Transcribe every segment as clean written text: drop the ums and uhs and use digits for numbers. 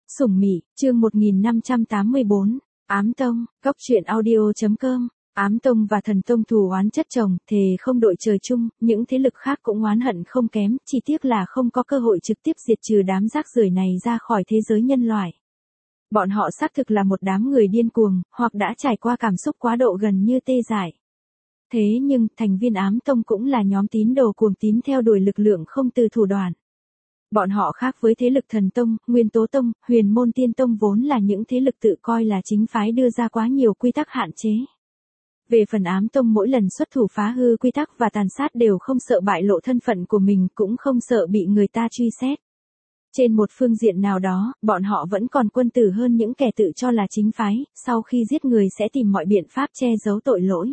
Sủng Mị, chương 1584, Ám Tông, Cốc truyện audio.com. Ám Tông và Thần Tông thù oán chất chồng, thề không đội trời chung, những thế lực khác cũng oán hận không kém, chỉ tiếc là không có cơ hội trực tiếp diệt trừ đám rác rưởi này ra khỏi thế giới nhân loại. Bọn họ xác thực là một đám người điên cuồng, hoặc đã trải qua cảm xúc quá độ gần như tê dại. Thế nhưng, thành viên Ám Tông cũng là nhóm tín đồ cuồng tín theo đuổi lực lượng không từ thủ đoạn. Bọn họ khác với thế lực Thần Tông, Nguyên Tố Tông, Huyền Môn Tiên Tông vốn là những thế lực tự coi là chính phái đưa ra quá nhiều quy tắc hạn chế. Về phần Ám Tông mỗi lần xuất thủ phá hư quy tắc và tàn sát đều không sợ bại lộ thân phận của mình, cũng không sợ bị người ta truy xét. Trên một phương diện nào đó, bọn họ vẫn còn quân tử hơn những kẻ tự cho là chính phái, sau khi giết người sẽ tìm mọi biện pháp che giấu tội lỗi.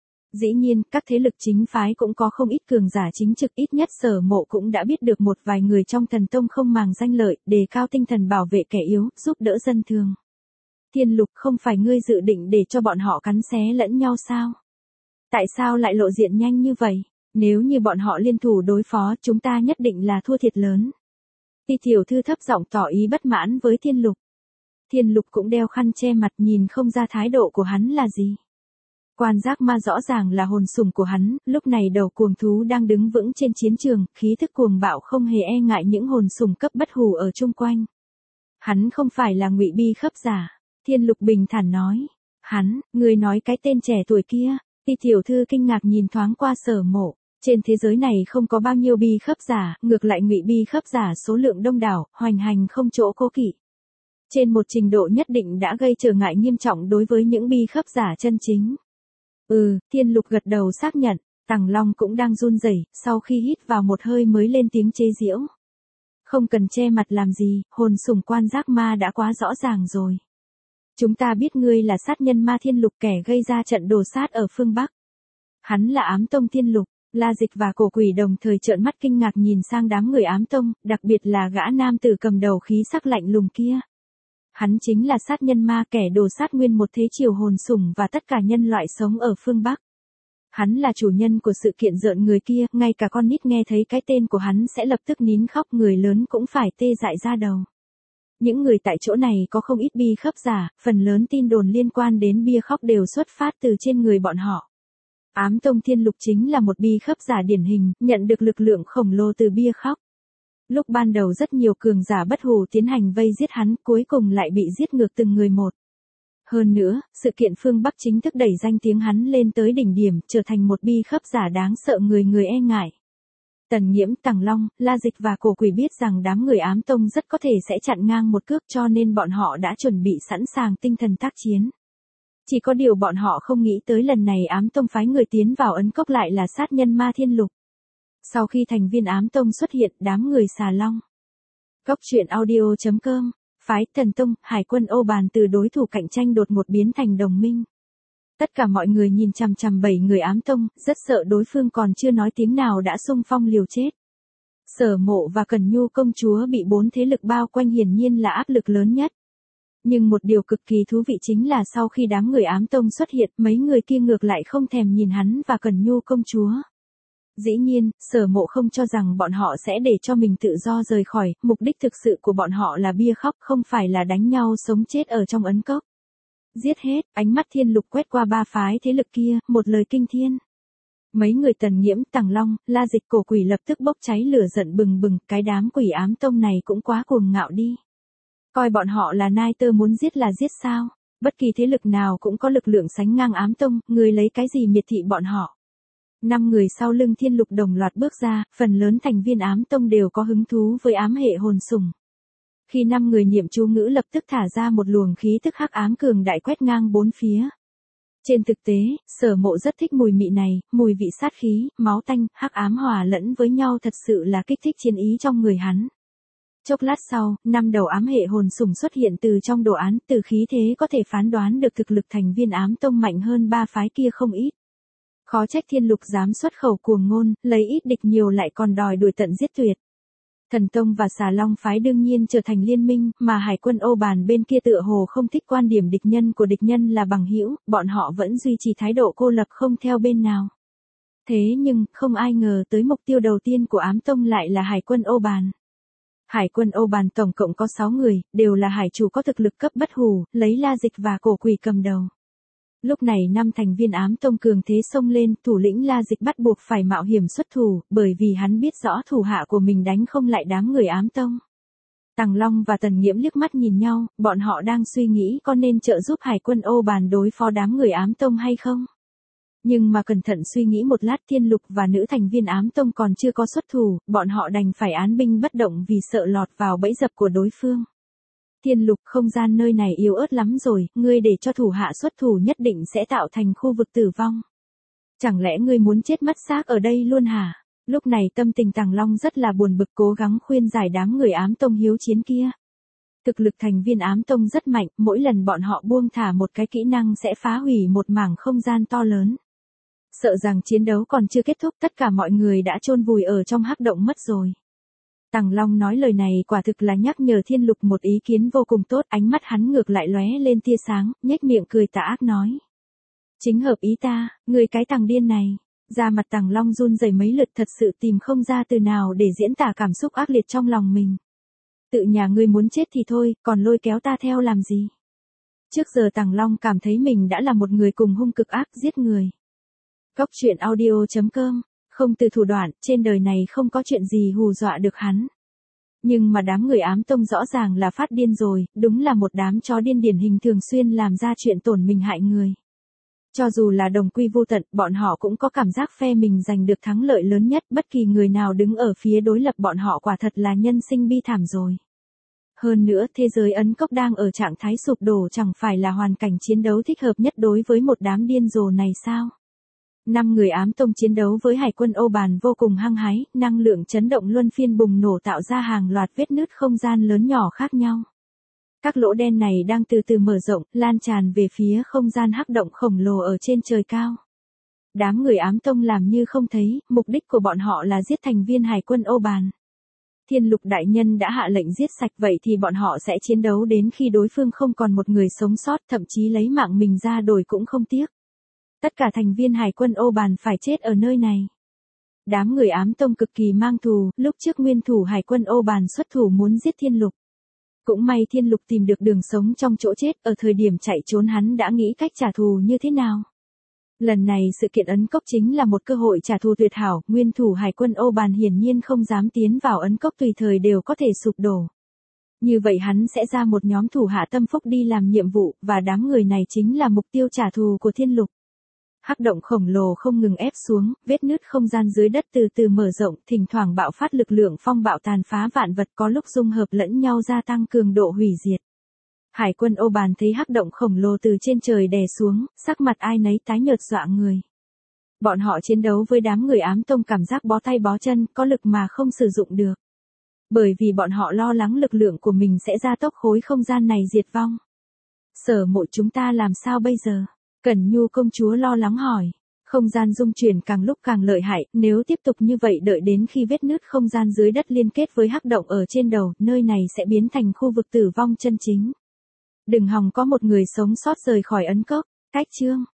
Dĩ nhiên, các thế lực chính phái cũng có không ít cường giả chính trực, ít nhất Sở Mộ cũng đã biết được một vài người trong Thần Tông không màng danh lợi, đề cao tinh thần bảo vệ kẻ yếu, giúp đỡ dân thường. Thiên Lục, không phải ngươi dự định để cho bọn họ cắn xé lẫn nhau sao? Tại sao lại lộ diện nhanh như vậy? Nếu như bọn họ liên thủ đối phó, chúng ta nhất định là thua thiệt lớn. Ti tiểu thư thấp giọng tỏ ý bất mãn với Thiên Lục. Thiên Lục cũng đeo khăn che mặt, nhìn không ra thái độ của hắn là gì. Quan giác ma rõ ràng là hồn sủng của hắn, lúc này đầu cuồng thú đang đứng vững trên chiến trường, khí thức cuồng bạo không hề e ngại những hồn sủng cấp bất hủ ở chung quanh. Hắn không phải là Ngụy Bi khấp giả. Thiên Lục bình thản nói. Hắn, người nói cái tên trẻ tuổi kia. Ti tiểu thư kinh ngạc nhìn thoáng qua Sở Mộ. Trên thế giới này không có bao nhiêu bi khấp giả, ngược lại Ngụy Bi khấp giả số lượng đông đảo, hoành hành không chỗ cố kỵ. Trên một trình độ nhất định đã gây trở ngại nghiêm trọng đối với những bi khấp giả chân chính. Thiên Lục gật đầu xác nhận. Tằng Long cũng đang run rẩy, sau khi hít vào một hơi mới lên tiếng chế giễu. Không cần che mặt làm gì, hồn sủng quan giác ma đã quá rõ ràng rồi. Chúng ta biết ngươi là sát nhân ma Thiên Lục, kẻ gây ra trận đồ sát ở phương Bắc. Hắn là Ám Tông Thiên Lục. La Dịch và Cổ Quỷ đồng thời trợn mắt kinh ngạc nhìn sang đám người Ám Tông, đặc biệt là gã nam tử cầm đầu khí sắc lạnh lùng kia. Hắn chính là sát nhân ma, kẻ đồ sát nguyên một thế triều hồn sủng và tất cả nhân loại sống ở phương Bắc. Hắn là chủ nhân của sự kiện rợn người kia, ngay cả con nít nghe thấy cái tên của hắn sẽ lập tức nín khóc, người lớn cũng phải tê dại ra đầu. Những người tại chỗ này có không ít bi khấp giả, phần lớn tin đồn liên quan đến bia khóc đều xuất phát từ trên người bọn họ. Ám Tông Thiên Lục chính là một bi khấp giả điển hình, nhận được lực lượng khổng lồ từ bia khóc. Lúc ban đầu rất nhiều cường giả bất hủ tiến hành vây giết hắn, cuối cùng lại bị giết ngược từng người một. Hơn nữa, sự kiện phương Bắc chính thức đẩy danh tiếng hắn lên tới đỉnh điểm, trở thành một bi khấp giả đáng sợ người người e ngại. Tần Nhiễm, Tằng Long, La Dịch và Cổ Quỷ biết rằng đám người Ám Tông rất có thể sẽ chặn ngang một cước, cho nên bọn họ đã chuẩn bị sẵn sàng tinh thần tác chiến. Chỉ có điều bọn họ không nghĩ tới lần này Ám Tông phái người tiến vào Ấn Cốc lại là sát nhân ma Thiên Lục. Sau khi thành viên Ám Tông xuất hiện, đám người Xà Long. Cốc truyện audio.com, phái Thần Tông, Hải quân Ô Bàn từ đối thủ cạnh tranh đột ngột biến thành đồng minh. Tất cả mọi người nhìn chằm chằm 7 người Ám Tông, rất sợ đối phương còn chưa nói tiếng nào đã xung phong liều chết. Sở Mộ và Cẩn Nhu công chúa bị 4 thế lực bao quanh hiển nhiên là áp lực lớn nhất. Nhưng một điều cực kỳ thú vị chính là sau khi đám người Ám Tông xuất hiện, mấy người kia ngược lại không thèm nhìn hắn và Cẩn Nhu công chúa. Dĩ nhiên, Sở Mộ không cho rằng bọn họ sẽ để cho mình tự do rời khỏi, mục đích thực sự của bọn họ là bia khóc, không phải là đánh nhau sống chết ở trong Ấn Cốc. Giết hết, ánh mắt Thiên Lục quét qua 3 phái thế lực kia, một lời kinh thiên. Mấy người Tần Nhiễm, Tằng Long, La Dịch, Cổ Quỷ lập tức bốc cháy lửa giận bừng bừng, cái đám quỷ Ám Tông này cũng quá cuồng ngạo đi. Coi bọn họ là nai tơ muốn giết là giết sao? Bất kỳ thế lực nào cũng có lực lượng sánh ngang Ám Tông, người lấy cái gì miệt thị bọn họ? 5 người sau lưng Thiên Lục đồng loạt bước ra, phần lớn thành viên Ám Tông đều có hứng thú với ám hệ hồn sủng. Khi 5 người niệm chú ngữ lập tức thả ra một luồng khí tức hắc ám cường đại quét ngang bốn phía. Trên thực tế, Sở Mộ rất thích mùi mị này, mùi vị sát khí, máu tanh, hắc ám hòa lẫn với nhau thật sự là kích thích chiến ý trong người hắn. Chốc lát sau, 5 đầu ám hệ hồn sủng xuất hiện từ trong đồ án, từ khí thế có thể phán đoán được thực lực thành viên Ám Tông mạnh hơn 3 phái kia không ít. Khó trách Thiên Lục dám xuất khẩu cuồng ngôn, lấy ít địch nhiều lại còn đòi đuổi tận giết tuyệt. Thần Tông và Xà Long phái đương nhiên trở thành liên minh, mà Hải quân Ô Bàn bên kia tựa hồ không thích quan điểm địch nhân của địch nhân là bằng hữu, bọn họ vẫn duy trì thái độ cô lập không theo bên nào. Thế nhưng, không ai ngờ tới mục tiêu đầu tiên của Ám Tông lại là Hải quân Ô Bàn. Hải quân Âu Bàn tổng cộng có 6 người, đều là hải chủ có thực lực cấp bất hủ, lấy La Dịch và Cổ Quỷ cầm đầu. Lúc này 5 thành viên ám tông cường thế xông lên, thủ lĩnh La Dịch bắt buộc phải mạo hiểm xuất thủ, bởi vì hắn biết rõ thủ hạ của mình đánh không lại đám người ám tông. Tằng Long và Tần Nghiễm liếc mắt nhìn nhau, bọn họ đang suy nghĩ có nên trợ giúp hải quân Âu Bàn đối phó đám người ám tông hay không. Nhưng mà cẩn thận suy nghĩ một lát, Thiên Lục và nữ thành viên ám tông còn chưa có xuất thủ, bọn họ đành phải án binh bất động vì sợ lọt vào bẫy dập của đối phương. Thiên Lục, không gian nơi này yếu ớt lắm rồi, ngươi để cho thủ hạ xuất thủ nhất định sẽ tạo thành khu vực tử vong. Chẳng lẽ ngươi muốn chết mất xác ở đây luôn hả? Lúc này tâm tình Tằng Long rất là buồn bực, cố gắng khuyên giải đám người ám tông hiếu chiến kia. Thực lực thành viên ám tông rất mạnh, mỗi lần bọn họ buông thả một cái kỹ năng sẽ phá hủy một mảng không gian to lớn. Sợ rằng chiến đấu còn chưa kết thúc, tất cả mọi người đã chôn vùi ở trong hắc động mất rồi. Tằng Long nói lời này quả thực là nhắc nhở Thiên Lục một ý kiến vô cùng tốt, ánh mắt hắn ngược lại lóe lên tia sáng, nhếch miệng cười tà ác nói. Chính hợp ý ta, người cái thằng điên này. Da mặt Tằng Long run rẩy mấy lượt, thật sự tìm không ra từ nào để diễn tả cảm xúc ác liệt trong lòng mình. Tự nhà ngươi muốn chết thì thôi, còn lôi kéo ta theo làm gì? Trước giờ Tằng Long cảm thấy mình đã là một người cùng hung cực ác, giết người. Cốc truyện audio.com, không từ thủ đoạn, trên đời này không có chuyện gì hù dọa được hắn. Nhưng mà đám người ám tông rõ ràng là phát điên rồi, đúng là một đám chó điên điển hình, thường xuyên làm ra chuyện tổn mình hại người. Cho dù là đồng quy vô tận, bọn họ cũng có cảm giác phe mình giành được thắng lợi lớn nhất, bất kỳ người nào đứng ở phía đối lập bọn họ quả thật là nhân sinh bi thảm rồi. Hơn nữa, thế giới ấn cốc đang ở trạng thái sụp đổ, chẳng phải là hoàn cảnh chiến đấu thích hợp nhất đối với một đám điên rồ này sao? 5 người ám tông chiến đấu với hải quân Âu Bàn vô cùng hăng hái, năng lượng chấn động luân phiên bùng nổ tạo ra hàng loạt vết nứt không gian lớn nhỏ khác nhau. Các lỗ đen này đang từ từ mở rộng, lan tràn về phía không gian hắc động khổng lồ ở trên trời cao. Đám người ám tông làm như không thấy, mục đích của bọn họ là giết thành viên hải quân Âu Bàn. Thiên Lục đại nhân đã hạ lệnh giết sạch, vậy thì bọn họ sẽ chiến đấu đến khi đối phương không còn một người sống sót, thậm chí lấy mạng mình ra đổi cũng không tiếc. Tất cả thành viên hải quân Âu Bàn phải chết ở nơi này. Đám người ám tông cực kỳ mang thù, lúc trước nguyên thủ hải quân Âu Bàn xuất thủ muốn giết Thiên Lục. Cũng may Thiên Lục tìm được đường sống trong chỗ chết, ở thời điểm chạy trốn hắn đã nghĩ cách trả thù như thế nào. Lần này sự kiện ấn cốc chính là một cơ hội trả thù tuyệt hảo, nguyên thủ hải quân Âu Bàn hiển nhiên không dám tiến vào ấn cốc, tùy thời đều có thể sụp đổ. Như vậy hắn sẽ ra một nhóm thủ hạ tâm phúc đi làm nhiệm vụ, và đám người này chính là mục tiêu trả thù của Thiên Lục. Hắc động khổng lồ không ngừng ép xuống, vết nứt không gian dưới đất từ từ mở rộng, thỉnh thoảng bạo phát lực lượng phong bạo tàn phá vạn vật, có lúc dung hợp lẫn nhau gia tăng cường độ hủy diệt. Hải quân Âu Bàn thấy hắc động khổng lồ từ trên trời đè xuống, sắc mặt ai nấy tái nhợt dọa người. Bọn họ chiến đấu với đám người ám tông cảm giác bó tay bó chân, có lực mà không sử dụng được. Bởi vì bọn họ lo lắng lực lượng của mình sẽ gia tốc khối không gian này diệt vong. Sở Mộ, chúng ta làm sao bây giờ? Cẩn Nhu công chúa lo lắng hỏi. Không gian dung chuyển càng lúc càng lợi hại, nếu tiếp tục như vậy đợi đến khi vết nứt không gian dưới đất liên kết với hắc động ở trên đầu, nơi này sẽ biến thành khu vực tử vong chân chính. Đừng hòng có một người sống sót rời khỏi ấn cốc. Cách chương